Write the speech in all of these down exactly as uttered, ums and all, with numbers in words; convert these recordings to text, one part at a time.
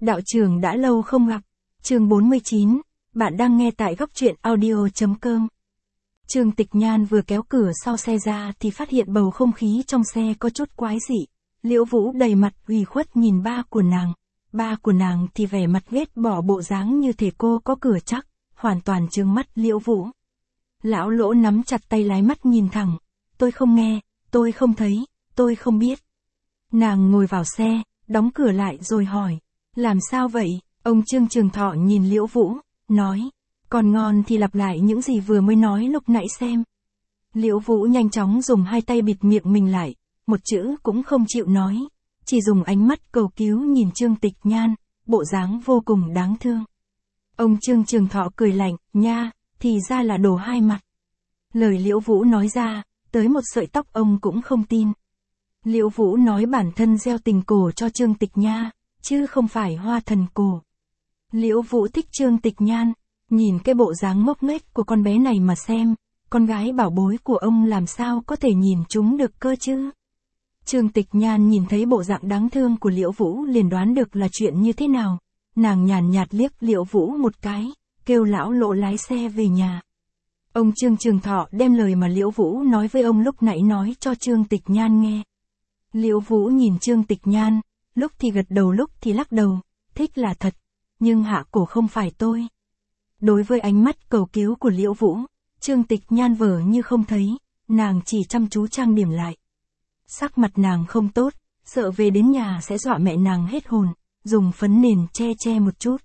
Đạo trưởng đã lâu không gặp. Chương bốn mươi chín, bạn đang nghe tại góc truyện audio chấm com. Trương Tịch Nhan vừa kéo cửa sau xe ra thì phát hiện bầu không khí trong xe có chút quái dị. Liễu Vũ đầy mặt ủy khuất nhìn ba của nàng. Ba của nàng thì vẻ mặt ghét bỏ bộ dáng như thể cô có cửa chắc, hoàn toàn trừng mắt Liễu Vũ. Lão Lỗ nắm chặt tay lái mắt nhìn thẳng. Tôi không nghe, tôi không thấy, tôi không biết. Nàng ngồi vào xe, đóng cửa lại rồi hỏi. Làm sao vậy? Ông Trương Trường Thọ nhìn Liễu Vũ, nói. Còn ngon thì lặp lại những gì vừa mới nói lúc nãy xem. Liễu Vũ nhanh chóng dùng hai tay bịt miệng mình lại, một chữ cũng không chịu nói, chỉ dùng ánh mắt cầu cứu nhìn Trương Tịch Nhan, bộ dáng vô cùng đáng thương. Ông Trương Trường Thọ cười lạnh, nha, thì ra là đồ hai mặt. Lời Liễu Vũ nói ra, tới một sợi tóc ông cũng không tin. Liễu Vũ nói bản thân gieo tình cổ cho Trương Tịch Nha, chứ không phải hoa thần cổ. Liễu Vũ thích Trương Tịch Nhan, nhìn cái bộ dáng ngốc nghếch của con bé này mà xem, con gái bảo bối của ông làm sao có thể nhìn chúng được cơ chứ. Trương Tịch Nhan nhìn thấy bộ dạng đáng thương của Liễu Vũ liền đoán được là chuyện như thế nào. Nàng nhàn nhạt liếc Liễu Vũ một cái, kêu lão Lỗ lái xe về nhà. Ông Trương Trường Thọ đem lời mà Liễu Vũ nói với ông lúc nãy nói cho Trương Tịch Nhan nghe. Liễu Vũ nhìn Trương Tịch Nhan, lúc thì gật đầu lúc thì lắc đầu, thích là thật, nhưng hạ cổ không phải tôi. Đối với ánh mắt cầu cứu của Liễu Vũ, Trương Tịch Nhan vờ như không thấy, nàng chỉ chăm chú trang điểm lại. Sắc mặt nàng không tốt, sợ về đến nhà sẽ dọa mẹ nàng hết hồn, dùng phấn nền che che một chút.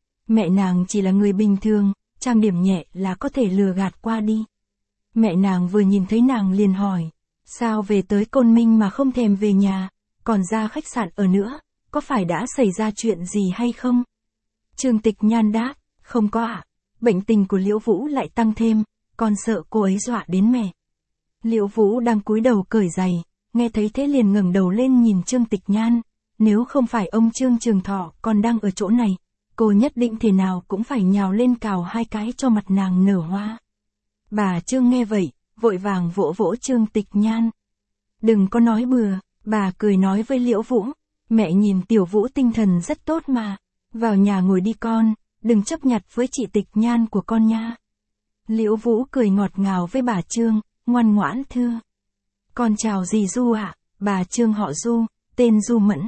Mẹ nàng chỉ là người bình thường, trang điểm nhẹ là có thể lừa gạt qua đi. Mẹ nàng vừa nhìn thấy nàng liền hỏi, sao về tới Côn Minh mà không thèm về nhà, còn ra khách sạn ở nữa, có phải đã xảy ra chuyện gì hay không? Trương Tịch Nhan đáp, không có ạ. Bệnh tình của Liễu Vũ lại tăng thêm, còn sợ cô ấy dọa đến mẹ. Liễu Vũ đang cúi đầu cởi giày, nghe thấy thế liền ngẩng đầu lên nhìn Trương Tịch Nhan. Nếu không phải ông Trương Trường Thọ còn đang ở chỗ này, cô nhất định thế nào cũng phải nhào lên cào hai cái cho mặt nàng nở hoa. Bà Trương nghe vậy, vội vàng vỗ vỗ Trương Tịch Nhan. Đừng có nói bừa, bà cười nói với Liễu Vũ. Mẹ nhìn Tiểu Vũ tinh thần rất tốt mà, vào nhà ngồi đi con, đừng chấp nhặt với chị Tịch Nhan của con nha. Liễu Vũ cười ngọt ngào với bà Trương, ngoan ngoãn thưa. Con chào dì Du ạ, à? Bà Trương họ Du, tên Du Mẫn.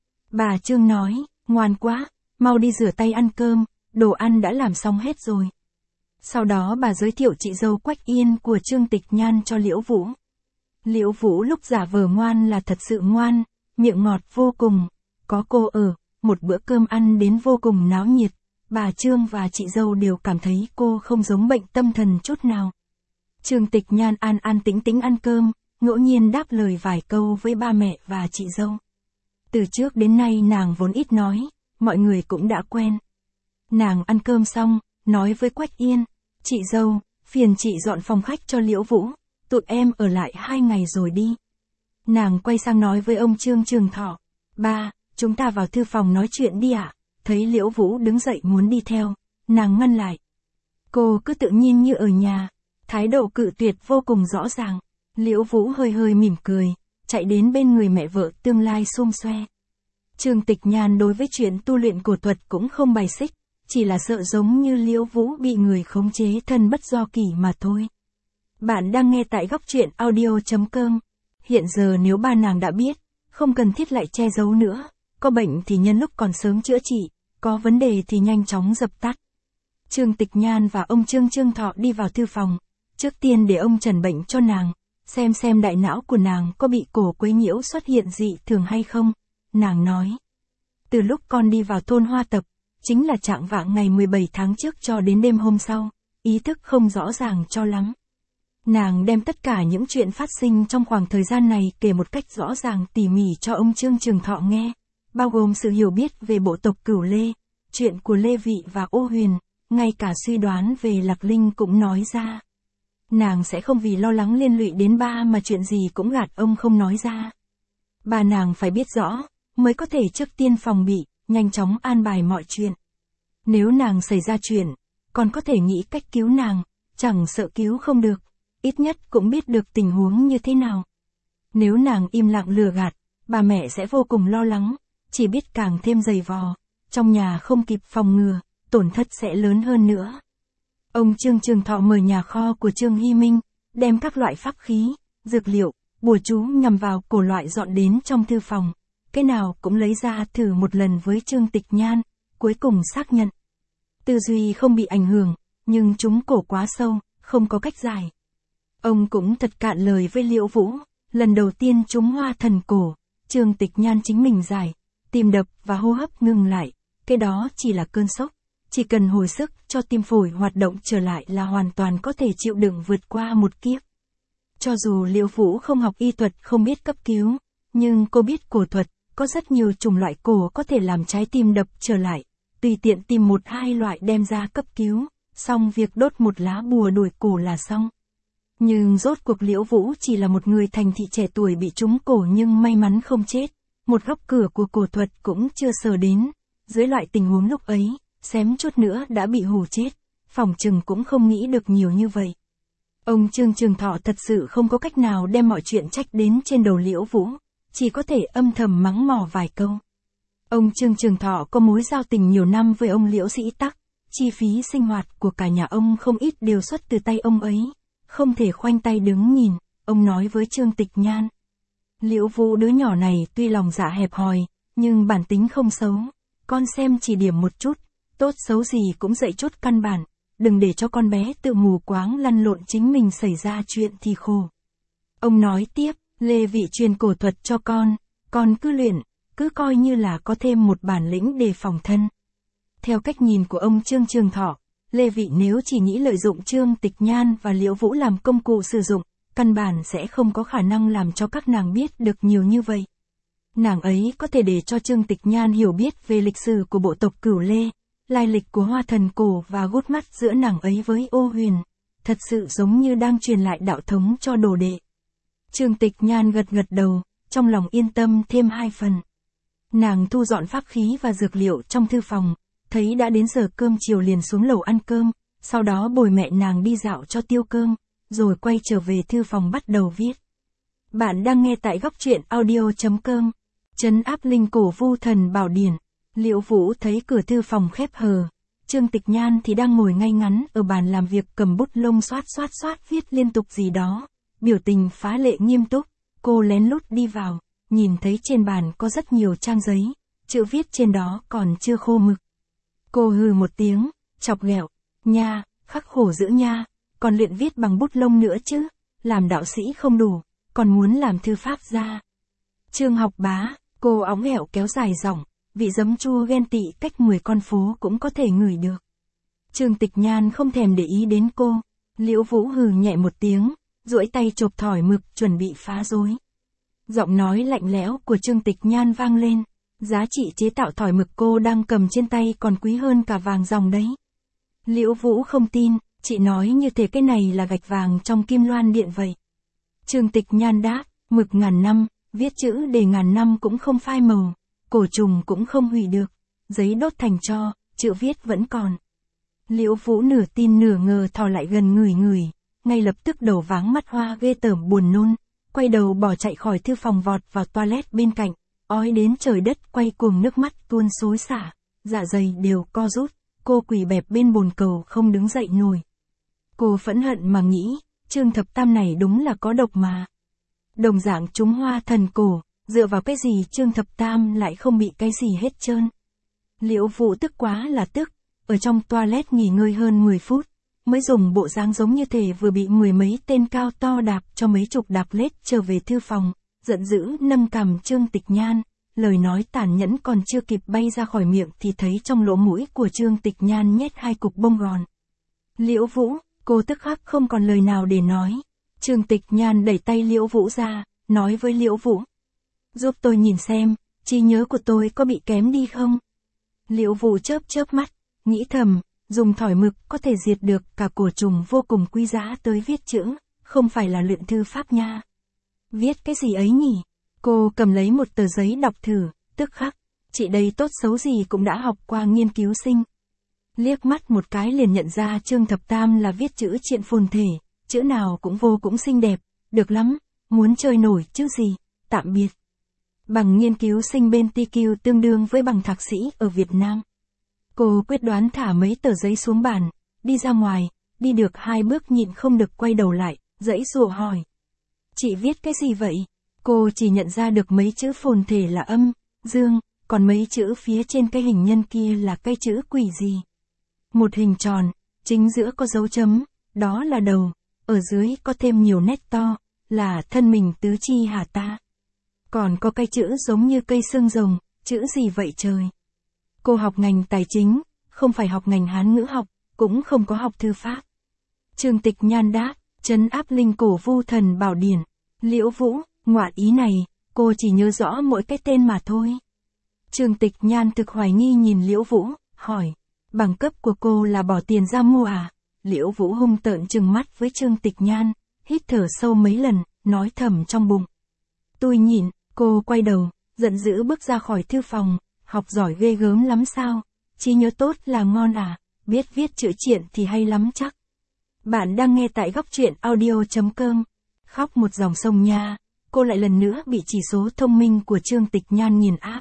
Bà Trương nói, ngoan quá, mau đi rửa tay ăn cơm, đồ ăn đã làm xong hết rồi. Sau đó bà giới thiệu chị dâu Quách Yên của Trương Tịch Nhan cho Liễu Vũ. Liễu Vũ lúc giả vờ ngoan là thật sự ngoan, miệng ngọt vô cùng, có cô ở, một bữa cơm ăn đến vô cùng náo nhiệt. Bà Trương và chị dâu đều cảm thấy cô không giống bệnh tâm thần chút nào. Trương Tịch Nhan an an tĩnh tĩnh ăn cơm, ngẫu nhiên đáp lời vài câu với ba mẹ và chị dâu. Từ trước đến nay nàng vốn ít nói, mọi người cũng đã quen. Nàng ăn cơm xong, nói với Quách Yên, chị dâu, phiền chị dọn phòng khách cho Liễu Vũ, tụi em ở lại hai ngày rồi đi. Nàng quay sang nói với ông Trương Trường Thọ, ba, chúng ta vào thư phòng nói chuyện đi ạ. Thấy Liễu Vũ đứng dậy muốn đi theo, nàng ngăn lại. Cô cứ tự nhiên như ở nhà, thái độ cự tuyệt vô cùng rõ ràng. Liễu Vũ hơi hơi mỉm cười, chạy đến bên người mẹ vợ tương lai xum xoe. Trương Tịch Nhan đối với chuyện tu luyện cổ thuật cũng không bài xích, chỉ là sợ giống như Liễu Vũ bị người khống chế thân bất do kỷ mà thôi. Bạn đang nghe tại góc truyện audio chấm com. Hiện giờ nếu ba nàng đã biết, không cần thiết lại che giấu nữa, có bệnh thì nhân lúc còn sớm chữa trị, có vấn đề thì nhanh chóng dập tắt. Trương Tịch Nhan và ông Trương Trương Thọ đi vào thư phòng, trước tiên để ông trần bệnh cho nàng, xem xem đại não của nàng có bị cổ quấy nhiễu xuất hiện dị thường hay không. Nàng nói, từ lúc con đi vào thôn Hoa Tập, chính là trạng vạng ngày mười bảy tháng trước cho đến đêm hôm sau, ý thức không rõ ràng cho lắm. Nàng đem tất cả những chuyện phát sinh trong khoảng thời gian này kể một cách rõ ràng tỉ mỉ cho ông Trương Trường Thọ nghe, bao gồm sự hiểu biết về bộ tộc Cửu Lê, chuyện của Lê Vị và Ô Huyền, ngay cả suy đoán về Lạc Linh cũng nói ra. Nàng sẽ không vì lo lắng liên lụy đến ba mà chuyện gì cũng gạt ông không nói ra. Bà nàng phải biết rõ, mới có thể trước tiên phòng bị, nhanh chóng an bài mọi chuyện. Nếu nàng xảy ra chuyện, còn có thể nghĩ cách cứu nàng, chẳng sợ cứu không được, ít nhất cũng biết được tình huống như thế nào. Nếu nàng im lặng lừa gạt, bà mẹ sẽ vô cùng lo lắng, chỉ biết càng thêm dày vò. trong nhà không kịp phòng ngừa, tổn thất sẽ lớn hơn nữa. Ông Trương Trường Thọ mở nhà kho của Trương Hy Minh, đem các loại pháp khí, dược liệu, bùa chú nhằm vào cổ loại dọn đến trong thư phòng. Cái nào cũng lấy ra thử một lần với Trương Tịch Nhan, cuối cùng xác nhận. Tư duy không bị ảnh hưởng, nhưng chúng cổ quá sâu, không có cách giải. Ông cũng thật cạn lời với Liễu Vũ, lần đầu tiên chúng hoa thần cổ, Trương Tịch Nhan chính mình giải, tim đập và hô hấp ngừng lại, cái đó chỉ là cơn sốc, chỉ cần hồi sức cho tim phổi hoạt động trở lại là hoàn toàn có thể chịu đựng vượt qua một kiếp. Cho dù Liễu Vũ không học y thuật không biết cấp cứu, nhưng cô biết cổ thuật, có rất nhiều chủng loại cổ có thể làm trái tim đập trở lại, tùy tiện tìm một hai loại đem ra cấp cứu, xong việc đốt một lá bùa đuổi cổ là xong. Nhưng rốt cuộc Liễu Vũ chỉ là một người thành thị trẻ tuổi bị trúng cổ nhưng may mắn không chết, một góc cửa của cổ thuật cũng chưa sờ đến, dưới loại tình huống lúc ấy, xém chút nữa đã bị hù chết, phỏng chừng cũng không nghĩ được nhiều như vậy. Ông Trương Trường Thọ thật sự không có cách nào đem mọi chuyện trách đến trên đầu Liễu Vũ, chỉ có thể âm thầm mắng mỏ vài câu. Ông Trương Trường Thọ có mối giao tình nhiều năm với ông Liễu Sĩ Tắc, chi phí sinh hoạt của cả nhà ông không ít đều xuất từ tay ông ấy, không thể khoanh tay đứng nhìn, ông nói với Trương Tịch Nhan. Liễu Vũ đứa nhỏ này tuy lòng dạ hẹp hòi, nhưng bản tính không xấu, con xem chỉ điểm một chút, tốt xấu gì cũng dạy chút căn bản, đừng để cho con bé tự mù quáng lăn lộn chính mình xảy ra chuyện thì khổ. Ông nói tiếp, Lê Vị truyền cổ thuật cho con, con cứ luyện, cứ coi như là có thêm một bản lĩnh để phòng thân. Theo cách nhìn của ông Trương Trường Thọ, Lê Vị nếu chỉ nghĩ lợi dụng Trương Tịch Nhan và Liễu Vũ làm công cụ sử dụng, căn bản sẽ không có khả năng làm cho các nàng biết được nhiều như vậy. Nàng ấy có thể để cho Trương Tịch Nhan hiểu biết về lịch sử của bộ tộc Cửu Lê, lai lịch của hoa thần cổ và gút mắt giữa nàng ấy với Ô Huyền, thật sự giống như đang truyền lại đạo thống cho đồ đệ. Trương Tịch Nhan gật gật đầu, trong lòng yên tâm thêm hai phần. Nàng thu dọn pháp khí và dược liệu trong thư phòng, thấy đã đến giờ cơm chiều liền xuống lầu ăn cơm, sau đó bồi mẹ nàng đi dạo cho tiêu cơm, rồi quay trở về thư phòng bắt đầu viết. Bạn đang nghe tại góc truyện audio chấm com, trấn áp linh cổ vu thần bảo điển. Liễu Vũ thấy cửa thư phòng khép hờ, Trương Tịch Nhan thì đang ngồi ngay ngắn ở bàn làm việc cầm bút lông xoát xoát xoát viết liên tục gì đó, biểu tình phá lệ nghiêm túc, cô lén lút đi vào, nhìn thấy trên bàn có rất nhiều trang giấy, chữ viết trên đó còn chưa khô mực. Cô hừ một tiếng, chọc ghẹo, nha, khắc khổ dữ nha, còn luyện viết bằng bút lông nữa chứ, làm đạo sĩ không đủ, còn muốn làm thư pháp gia. Trương Học Bá, cô óng ẻo kéo dài giọng, vị giấm chua ghen tị cách mười con phố cũng có thể ngửi được. Trương Tịch Nhan không thèm để ý đến cô, Liễu Vũ hừ nhẹ một tiếng, duỗi tay chộp thỏi mực chuẩn bị phá rối. Giọng nói lạnh lẽo của Trương Tịch Nhan vang lên, giá trị chế tạo thỏi mực cô đang cầm trên tay còn quý hơn cả vàng ròng đấy. Liễu Vũ không tin, chị nói như thế cái này là gạch vàng trong Kim Loan Điện vậy. Trương Tịch Nhan đáp, mực ngàn năm, viết chữ để ngàn năm cũng không phai màu, cổ trùng cũng không hủy được, giấy đốt thành tro, chữ viết vẫn còn. Liễu Vũ nửa tin nửa ngờ thò lại gần ngửi ngửi, ngay lập tức đầu váng mắt hoa ghê tởm buồn nôn, quay đầu bỏ chạy khỏi thư phòng vọt vào toilet bên cạnh, ói đến trời đất quay cuồng nước mắt tuôn xối xả, dạ dày đều co rút, cô quỳ bẹp bên bồn cầu không đứng dậy nổi. Cô phẫn hận mà nghĩ, Trương Thập Tam này đúng là có độc mà. Đồng dạng chúng hoa thần cổ, dựa vào cái gì Trương Thập Tam lại không bị cái gì hết trơn. Liễu Vũ tức quá là tức, ở trong toilet nghỉ ngơi hơn mười phút, mới dùng bộ dáng giống như thể vừa bị mười mấy tên cao to đạp cho mấy chục đạp lết trở về thư phòng, giận dữ nâng cằm Trương Tịch Nhan, lời nói tàn nhẫn còn chưa kịp bay ra khỏi miệng thì thấy trong lỗ mũi của Trương Tịch Nhan nhét hai cục bông gòn. Liễu Vũ, cô tức khắc không còn lời nào để nói. Trương Tịch Nhan đẩy tay Liễu Vũ ra, nói với Liễu Vũ, giúp tôi nhìn xem, trí nhớ của tôi có bị kém đi không? Liễu Vũ chớp chớp mắt, nghĩ thầm, dùng thỏi mực có thể diệt được cả cổ trùng vô cùng quý giá tới viết chữ, không phải là luyện thư pháp nha. Viết cái gì ấy nhỉ? Cô cầm lấy một tờ giấy đọc thử, tức khắc, chị đây tốt xấu gì cũng đã học qua nghiên cứu sinh. Liếc mắt một cái liền nhận ra Trương Thập Tam là viết chữ triện phồn thể, chữ nào cũng vô cũng xinh đẹp, được lắm, muốn chơi nổi chứ gì, tạm biệt. Bằng nghiên cứu sinh bên tê quy tương đương với bằng thạc sĩ ở Việt Nam. Cô quyết đoán thả mấy tờ giấy xuống bàn, đi ra ngoài, đi được hai bước nhịn không được quay đầu lại, giãy giụa hỏi. Chị viết cái gì vậy? Cô chỉ nhận ra được mấy chữ phồn thể là âm, dương, còn mấy chữ phía trên cái hình nhân kia là cái chữ quỷ gì. Một hình tròn, chính giữa có dấu chấm, đó là đầu, ở dưới có thêm nhiều nét to, là thân mình tứ chi hả ta. Còn có cái chữ giống như cây xương rồng, chữ gì vậy trời? Cô học ngành tài chính, không phải học ngành Hán ngữ học, cũng không có học thư pháp. Trương Tịch Nhan đáp, trấn áp linh cổ vu thần bảo điển. Liễu Vũ, ngoạn ý này, cô chỉ nhớ rõ mỗi cái tên mà thôi. Trương Tịch Nhan thực hoài nghi nhìn Liễu Vũ, hỏi, bằng cấp của cô là bỏ tiền ra mua à? Liễu Vũ hung tợn trừng mắt với Trương Tịch Nhan, hít thở sâu mấy lần, nói thầm trong bụng. Tôi nhịn, cô quay đầu, giận dữ bước ra khỏi thư phòng, học giỏi ghê gớm lắm sao? Trí nhớ tốt là ngon à, biết viết chữ triện thì hay lắm chắc. Bạn đang nghe tại góc truyện audio chấm com. Khóc một dòng sông nha, cô lại lần nữa bị chỉ số thông minh của Trương Tịch Nhan nghiền áp.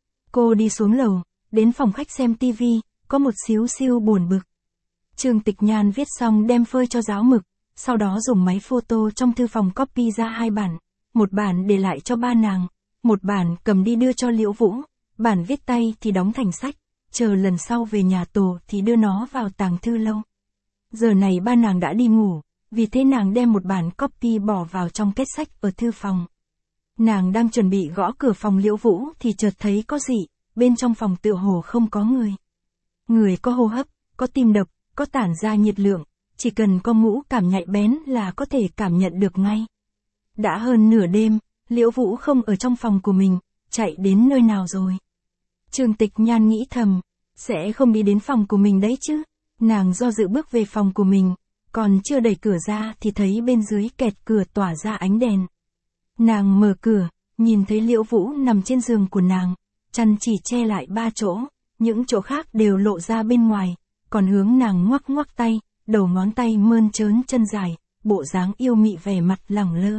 Cô đi xuống lầu, đến phòng khách xem tivi, có một xíu siêu buồn bực. Trương Tịch Nhan viết xong đem phơi cho giáo mực, sau đó dùng máy photo trong thư phòng copy ra hai bản, một bản để lại cho ba nàng, một bản cầm đi đưa cho Liễu Vũ, bản viết tay thì đóng thành sách, chờ lần sau về nhà tổ thì đưa nó vào tàng thư lâu. Giờ này ba nàng đã đi ngủ, vì thế nàng đem một bản copy bỏ vào trong kết sách ở thư phòng. Nàng đang chuẩn bị gõ cửa phòng Liễu Vũ thì chợt thấy có gì, bên trong phòng tựa hồ không có người. Người có hô hấp, có tim đập, có tản ra nhiệt lượng, chỉ cần có ngũ cảm nhạy bén là có thể cảm nhận được ngay. Đã hơn nửa đêm, Liễu Vũ không ở trong phòng của mình, chạy đến nơi nào rồi? Trương Tịch Nhan nghĩ thầm, sẽ không đi đến phòng của mình đấy chứ. Nàng do dự bước về phòng của mình, còn chưa đẩy cửa ra thì thấy bên dưới kẹt cửa tỏa ra ánh đèn. Nàng mở cửa, nhìn thấy Liễu Vũ nằm trên giường của nàng, chăn chỉ che lại ba chỗ, những chỗ khác đều lộ ra bên ngoài, còn hướng nàng ngoắc ngoắc tay, đầu ngón tay mơn trớn chân dài, bộ dáng yêu mị vẻ mặt lẳng lơ.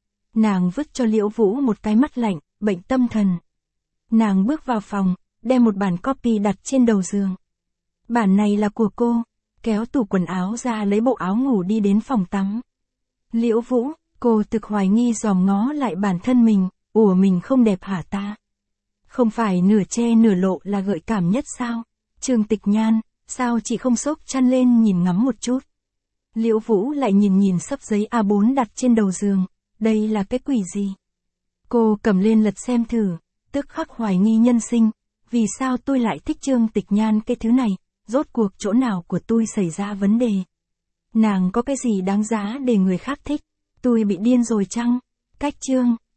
Nàng vứt cho Liễu Vũ một cái mắt lạnh, bệnh tâm thần. Nàng bước vào phòng, đem một bản copy đặt trên đầu giường. Bản này là của cô, kéo tủ quần áo ra lấy bộ áo ngủ đi đến phòng tắm. Liễu Vũ, cô thực hoài nghi dòm ngó lại bản thân mình, ủa mình không đẹp hả ta? Không phải nửa che nửa lộ là gợi cảm nhất sao? Trương Tịch Nhan, sao chị không xốc chăn lên nhìn ngắm một chút? Liễu Vũ lại nhìn nhìn xấp giấy A bốn đặt trên đầu giường, đây là cái quỷ gì? Cô cầm lên lật xem thử, tức khắc hoài nghi nhân sinh, vì sao tôi lại thích Trương Tịch Nhan cái thứ này, rốt cuộc chỗ nào của tôi xảy ra vấn đề? Nàng có cái gì đáng giá để người khác thích? Tôi bị điên rồi chăng? Cách Trương